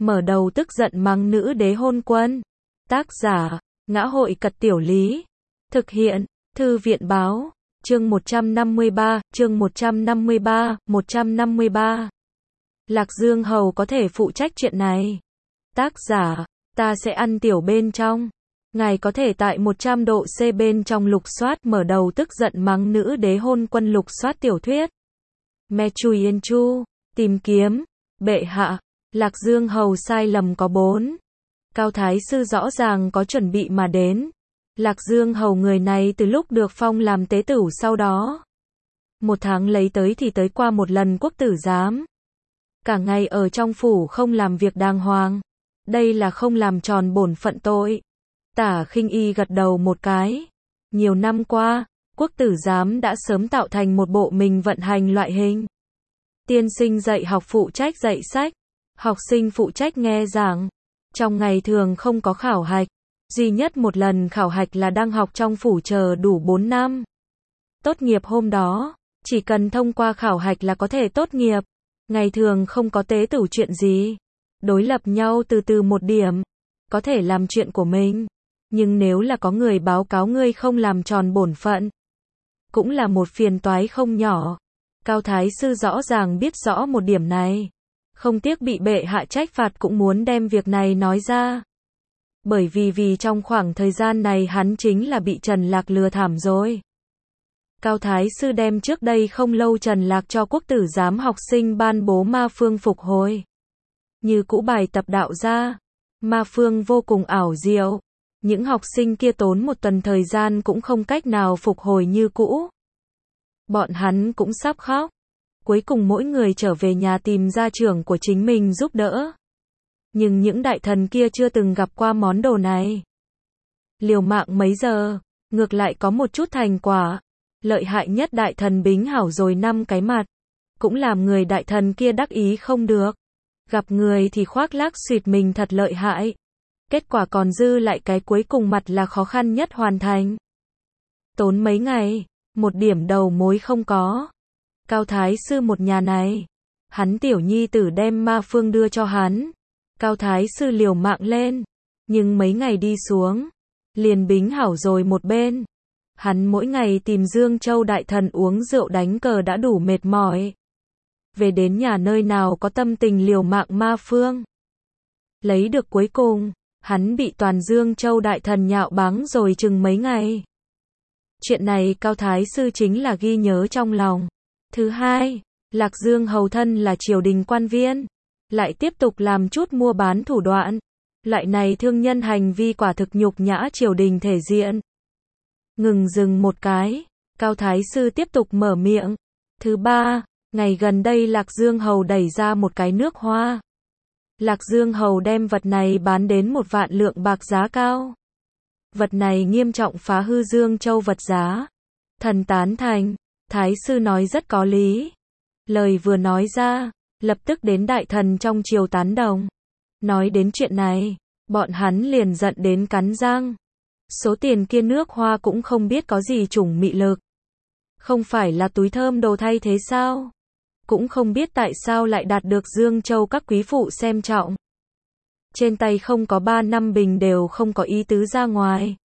mở đầu tức giận mắng nữ đế hôn quân. Tác giả, Ngã hội Cật Tiểu Lý. Thực hiện, Thư viện Báo. Chương 153, chương 153. Lạc Dương Hầu có thể phụ trách chuyện này. Tác giả, ta sẽ ăn tiểu bên trong. Ngài có thể tại 100 độ C bên trong lục soát mở đầu tức giận mắng nữ đế hôn quân lục soát tiểu thuyết. Me Chui Yên Chu, tìm kiếm, bệ hạ, Lạc Dương Hầu sai lầm có 4. Cao Thái Sư rõ ràng có chuẩn bị mà đến. Lạc Dương Hầu người này từ lúc được phong làm tế tửu sau đó. 1 tháng lấy tới thì tới qua một lần quốc tử giám. Cả ngày ở trong phủ không làm việc đàng hoàng. Đây là không làm tròn bổn phận tội. Tả Khinh Y gật đầu một cái. Nhiều năm qua, quốc tử giám đã sớm tạo thành một bộ mình vận hành loại hình. Tiên sinh dạy học phụ trách dạy sách, học sinh phụ trách nghe giảng. Trong ngày thường không có khảo hạch, duy nhất một lần khảo hạch là đang học trong phủ chờ đủ 4 năm. Tốt nghiệp hôm đó, chỉ cần thông qua khảo hạch là có thể tốt nghiệp. Ngày thường không có tế tửu chuyện gì. Đối lập nhau từ từ một điểm, có thể làm chuyện của mình. Nhưng nếu là có người báo cáo ngươi không làm tròn bổn phận, cũng là một phiền toái không nhỏ. Cao Thái Sư rõ ràng biết rõ một điểm này. Không tiếc bị bệ hạ trách phạt cũng muốn đem việc này nói ra. Bởi vì trong khoảng thời gian này hắn chính là bị Trần Lạc lừa thảm rồi. Cao Thái Sư đem trước đây không lâu Trần Lạc cho quốc tử giám học sinh ban bố ma phương phục hồi. Như cũ bài tập đạo ra, ma phương vô cùng ảo diệu. Những học sinh kia tốn 1 tuần thời gian cũng không cách nào phục hồi như cũ. Bọn hắn cũng sắp khóc. Cuối cùng mỗi người trở về nhà tìm gia trưởng của chính mình giúp đỡ. Nhưng những đại thần kia chưa từng gặp qua món đồ này. Liều mạng mấy giờ, ngược lại có một chút thành quả. Lợi hại nhất đại thần Bính Hảo rồi 5 cái mặt. Cũng làm người đại thần kia đắc ý không được. Gặp người thì khoác lác suyệt mình thật lợi hại. Kết quả còn dư lại cái cuối cùng mặt là khó khăn nhất hoàn thành. Tốn mấy ngày, một điểm đầu mối không có. Cao Thái Sư một nhà này, hắn tiểu nhi tử đem ma phương đưa cho hắn. Cao Thái Sư liều mạng lên, nhưng mấy ngày đi xuống, liền Bính Hảo rồi một bên. Hắn mỗi ngày tìm Dương Châu đại thần uống rượu đánh cờ đã đủ mệt mỏi. Về đến nhà nơi nào có tâm tình liều mạng ma phương. Lấy được cuối cùng, hắn bị toàn Dương Châu đại thần nhạo báng rồi chừng mấy ngày. Chuyện này Cao Thái Sư chính là ghi nhớ trong lòng. Thứ hai, Lạc Dương Hầu thân là triều đình quan viên, lại tiếp tục làm chút mua bán thủ đoạn. Loại này thương nhân hành vi quả thực nhục nhã triều đình thể diện. Ngừng dừng một cái, Cao Thái Sư tiếp tục mở miệng. Thứ ba, ngày gần đây Lạc Dương Hầu đẩy ra một cái nước hoa. Lạc Dương Hầu đem vật này bán đến 1 vạn lượng bạc giá cao. Vật này nghiêm trọng phá hư Dương Châu vật giá. Thần tán thành, Thái Sư nói rất có lý. Lời vừa nói ra, lập tức đến đại thần trong triều tán đồng. Nói đến chuyện này, bọn hắn liền giận đến cắn răng. Số tiền kia nước hoa cũng không biết có gì chủng mị lực. Không phải là túi thơm đồ thay thế sao? Cũng không biết tại sao lại đạt được Dương Châu các quý phụ xem trọng. Trên tay không có 3 năm bình đều không có ý tứ ra ngoài.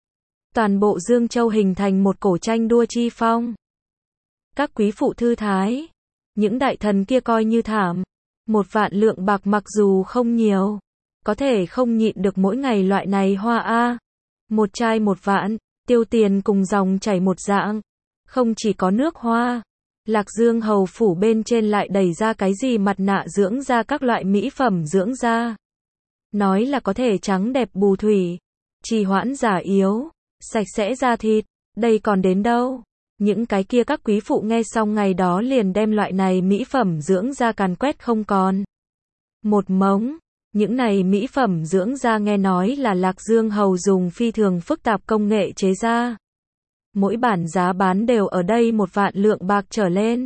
Toàn bộ Dương Châu hình thành một cổ tranh đua chi phong. Các quý phụ thư thái, những đại thần kia coi như thảm. 1 vạn lượng bạc mặc dù không nhiều, có thể không nhịn được mỗi ngày loại này hoa a. 1 chai 1 vạn, tiêu tiền cùng dòng chảy một dạng. Không chỉ có nước hoa, Lạc Dương Hầu phủ bên trên lại đẩy ra cái gì mặt nạ dưỡng da các loại mỹ phẩm dưỡng da. Nói là có thể trắng đẹp bù thủy, trì hoãn già yếu, sạch sẽ da thịt, đây còn đến đâu. Những cái kia các quý phụ nghe xong ngày đó liền đem loại này mỹ phẩm dưỡng da càn quét không còn. Một mống, những này mỹ phẩm dưỡng da nghe nói là Lạc Dương Hầu dùng phi thường phức tạp công nghệ chế ra. Mỗi bản giá bán đều ở đây 1 vạn lượng bạc trở lên.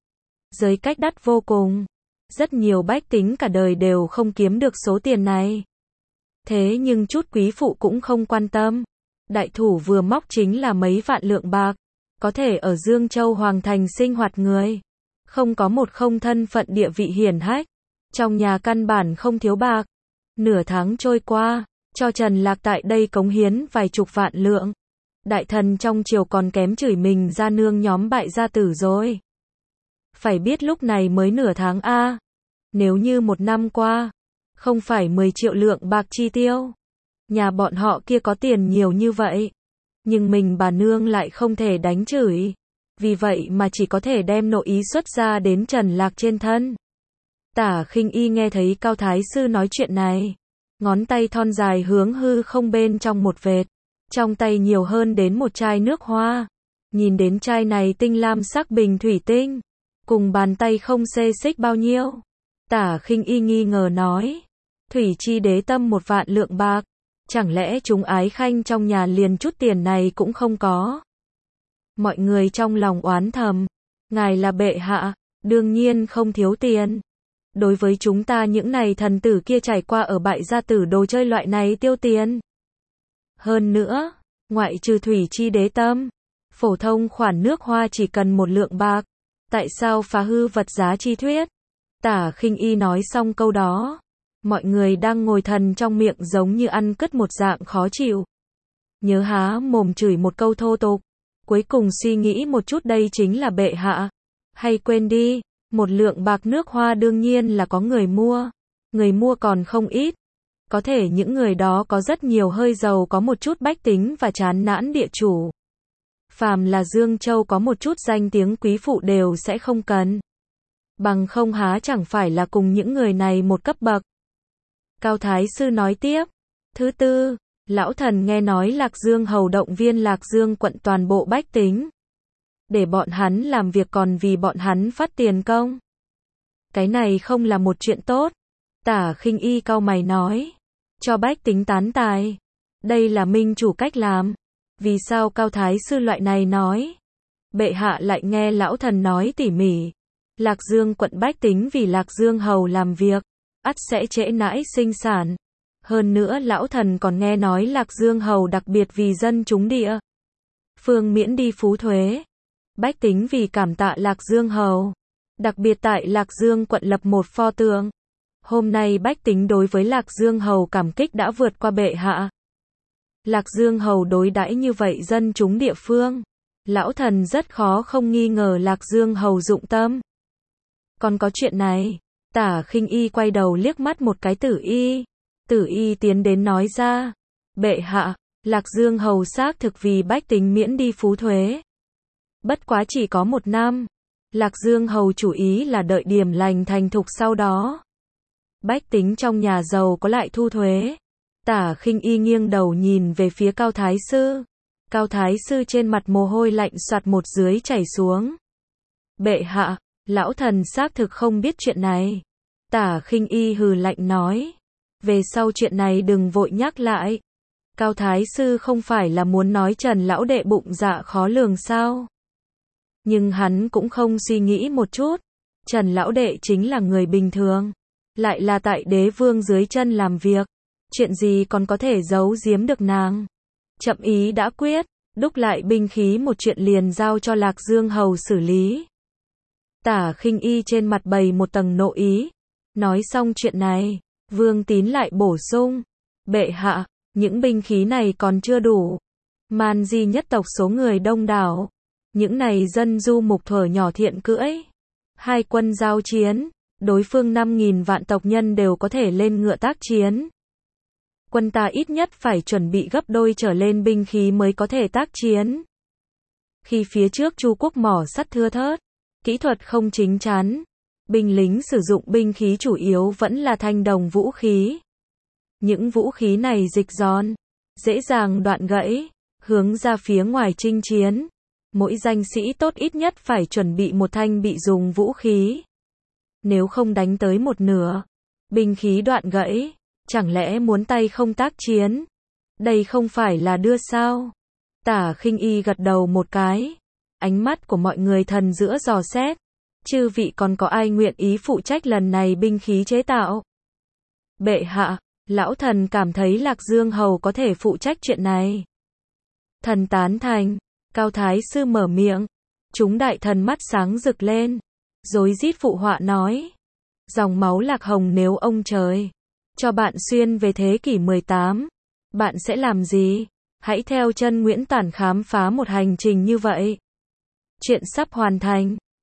Giới cách đắt vô cùng. Rất nhiều bách tính cả đời đều không kiếm được số tiền này. Thế nhưng chút quý phụ cũng không quan tâm. Đại thủ vừa móc chính là mấy vạn lượng bạc. Có thể ở Dương Châu Hoàng Thành sinh hoạt người. Không có một không thân phận địa vị hiển hách. Trong nhà căn bản không thiếu bạc. Nửa tháng trôi qua, cho Trần Lạc tại đây cống hiến vài chục vạn lượng. Đại thần trong triều còn kém chửi mình ra nương nhóm bại gia tử rồi. Phải biết lúc này mới nửa tháng a. Nếu như một năm qua, không phải 10 triệu lượng bạc chi tiêu. Nhà bọn họ kia có tiền nhiều như vậy. Nhưng mình bà nương lại không thể đánh chửi. Vì vậy mà chỉ có thể đem nội ý xuất ra đến Trần Lạc trên thân. Tả Khinh Y nghe thấy Cao Thái Sư nói chuyện này. Ngón tay thon dài hướng hư không bên trong một vệt. Trong tay nhiều hơn đến một chai nước hoa. Nhìn đến chai này tinh lam sắc bình thủy tinh. Cùng bàn tay không xê xích bao nhiêu. Tả Khinh Y nghi ngờ nói. Thủy chi đế tâm 1 vạn lượng bạc. Chẳng lẽ chúng ái khanh trong nhà liền chút tiền này cũng không có? Mọi người trong lòng oán thầm. Ngài là bệ hạ, đương nhiên không thiếu tiền. Đối với chúng ta những này thần tử kia trải qua ở bại gia tử đồ chơi loại này tiêu tiền. Hơn nữa, ngoại trừ thủy chi đế tâm, phổ thông khoản nước hoa chỉ cần 1 lượng bạc. Tại sao phá hư vật giá chi thuyết? Tả Khinh Y nói xong câu đó. Mọi người đang ngồi thần trong miệng giống như ăn cứt một dạng khó chịu. Nhớ há mồm chửi một câu thô tục. Cuối cùng suy nghĩ một chút đây chính là bệ hạ. Hay quên đi, 1 lượng bạc nước hoa đương nhiên là có người mua. Người mua còn không ít. Có thể những người đó có rất nhiều hơi giàu có một chút bách tính và chán nản địa chủ. Phàm là Dương Châu có một chút danh tiếng quý phụ đều sẽ không cần. Bằng không há chẳng phải là cùng những người này một cấp bậc. Cao Thái Sư nói tiếp. Thứ tư, lão thần nghe nói Lạc Dương hầu động viên Lạc Dương quận toàn bộ bách tính. Để bọn hắn làm việc còn vì bọn hắn phát tiền công. Cái này không là một chuyện tốt. Tả Khinh Y cau mày nói. Cho bách tính tán tài. Đây là minh chủ cách làm. Vì sao Cao Thái Sư loại này nói? Bệ hạ lại nghe lão thần nói tỉ mỉ. Lạc Dương quận bách tính vì Lạc Dương hầu làm việc. Ắt sẽ trễ nãi sinh sản. Hơn nữa lão thần còn nghe nói Lạc Dương hầu đặc biệt vì dân chúng địa phương miễn đi phú thuế. Bách tính vì cảm tạ Lạc Dương hầu, đặc biệt tại Lạc Dương quận lập một pho tượng. Hôm nay bách tính đối với Lạc Dương hầu cảm kích đã vượt qua bệ hạ. Lạc Dương hầu đối đãi như vậy dân chúng địa phương. Lão thần rất khó không nghi ngờ Lạc Dương hầu dụng tâm. Còn có chuyện này. Tả Khinh Y quay đầu liếc mắt một cái Tử Y. Tử Y tiến đến nói ra. Bệ hạ, Lạc Dương hầu xác thực vì bách tính miễn đi phú thuế. Bất quá chỉ có 1 năm. Lạc Dương hầu chủ ý là đợi điểm lành thành thục sau đó. Bách tính trong nhà giàu có lại thu thuế. Tả Khinh Y nghiêng đầu nhìn về phía Cao Thái Sư. Cao Thái Sư trên mặt mồ hôi lạnh xoạt một dưới chảy xuống. Bệ hạ, lão thần xác thực không biết chuyện này. Tả Khinh Y hừ lạnh nói. Về sau chuyện này đừng vội nhắc lại. Cao Thái Sư không phải là muốn nói Trần lão đệ bụng dạ khó lường sao? Nhưng hắn cũng không suy nghĩ một chút. Trần lão đệ chính là người bình thường. Lại là tại đế vương dưới chân làm việc. Chuyện gì còn có thể giấu giếm được nàng. Chậm ý đã quyết. Đúc lại binh khí một chuyện liền giao cho Lạc Dương hầu xử lý. Tả Khinh Y trên mặt bày một tầng nộ ý. Nói xong chuyện này, Vương Tín lại bổ sung. Bệ hạ, những binh khí này còn chưa đủ. Man Di nhất tộc số người đông đảo. Những này dân du mục thuở nhỏ thiện cưỡi. 2 quân giao chiến, đối phương 5.000 vạn tộc nhân đều có thể lên ngựa tác chiến. Quân ta ít nhất phải chuẩn bị gấp đôi trở lên binh khí mới có thể tác chiến. Khi phía trước Chu quốc mỏ sắt thưa thớt, kỹ thuật không chính chắn, binh lính sử dụng binh khí chủ yếu vẫn là thanh đồng vũ khí. Những vũ khí này dịch giòn, dễ dàng đoạn gãy, hướng ra phía ngoài chinh chiến. Mỗi danh sĩ tốt ít nhất phải chuẩn bị một thanh bị dùng vũ khí. Nếu không đánh tới một nửa, binh khí đoạn gãy, chẳng lẽ muốn tay không tác chiến? Đây không phải là đưa sao? Tả Khinh Y gật đầu một cái. Ánh mắt của mọi người thần giữa dò xét. Chư vị còn có ai nguyện ý phụ trách lần này binh khí chế tạo? Bệ hạ, lão thần cảm thấy Lạc Dương hầu có thể phụ trách chuyện này. Thần tán thành. Cao Thái Sư mở miệng. Chúng đại thần mắt sáng rực lên. Rối rít phụ họa nói. Dòng máu lạc hồng nếu ông trời cho bạn xuyên về thế kỷ 18, bạn sẽ làm gì? Hãy theo chân Nguyễn Tản khám phá một hành trình như vậy. Chuyện sắp hoàn thành.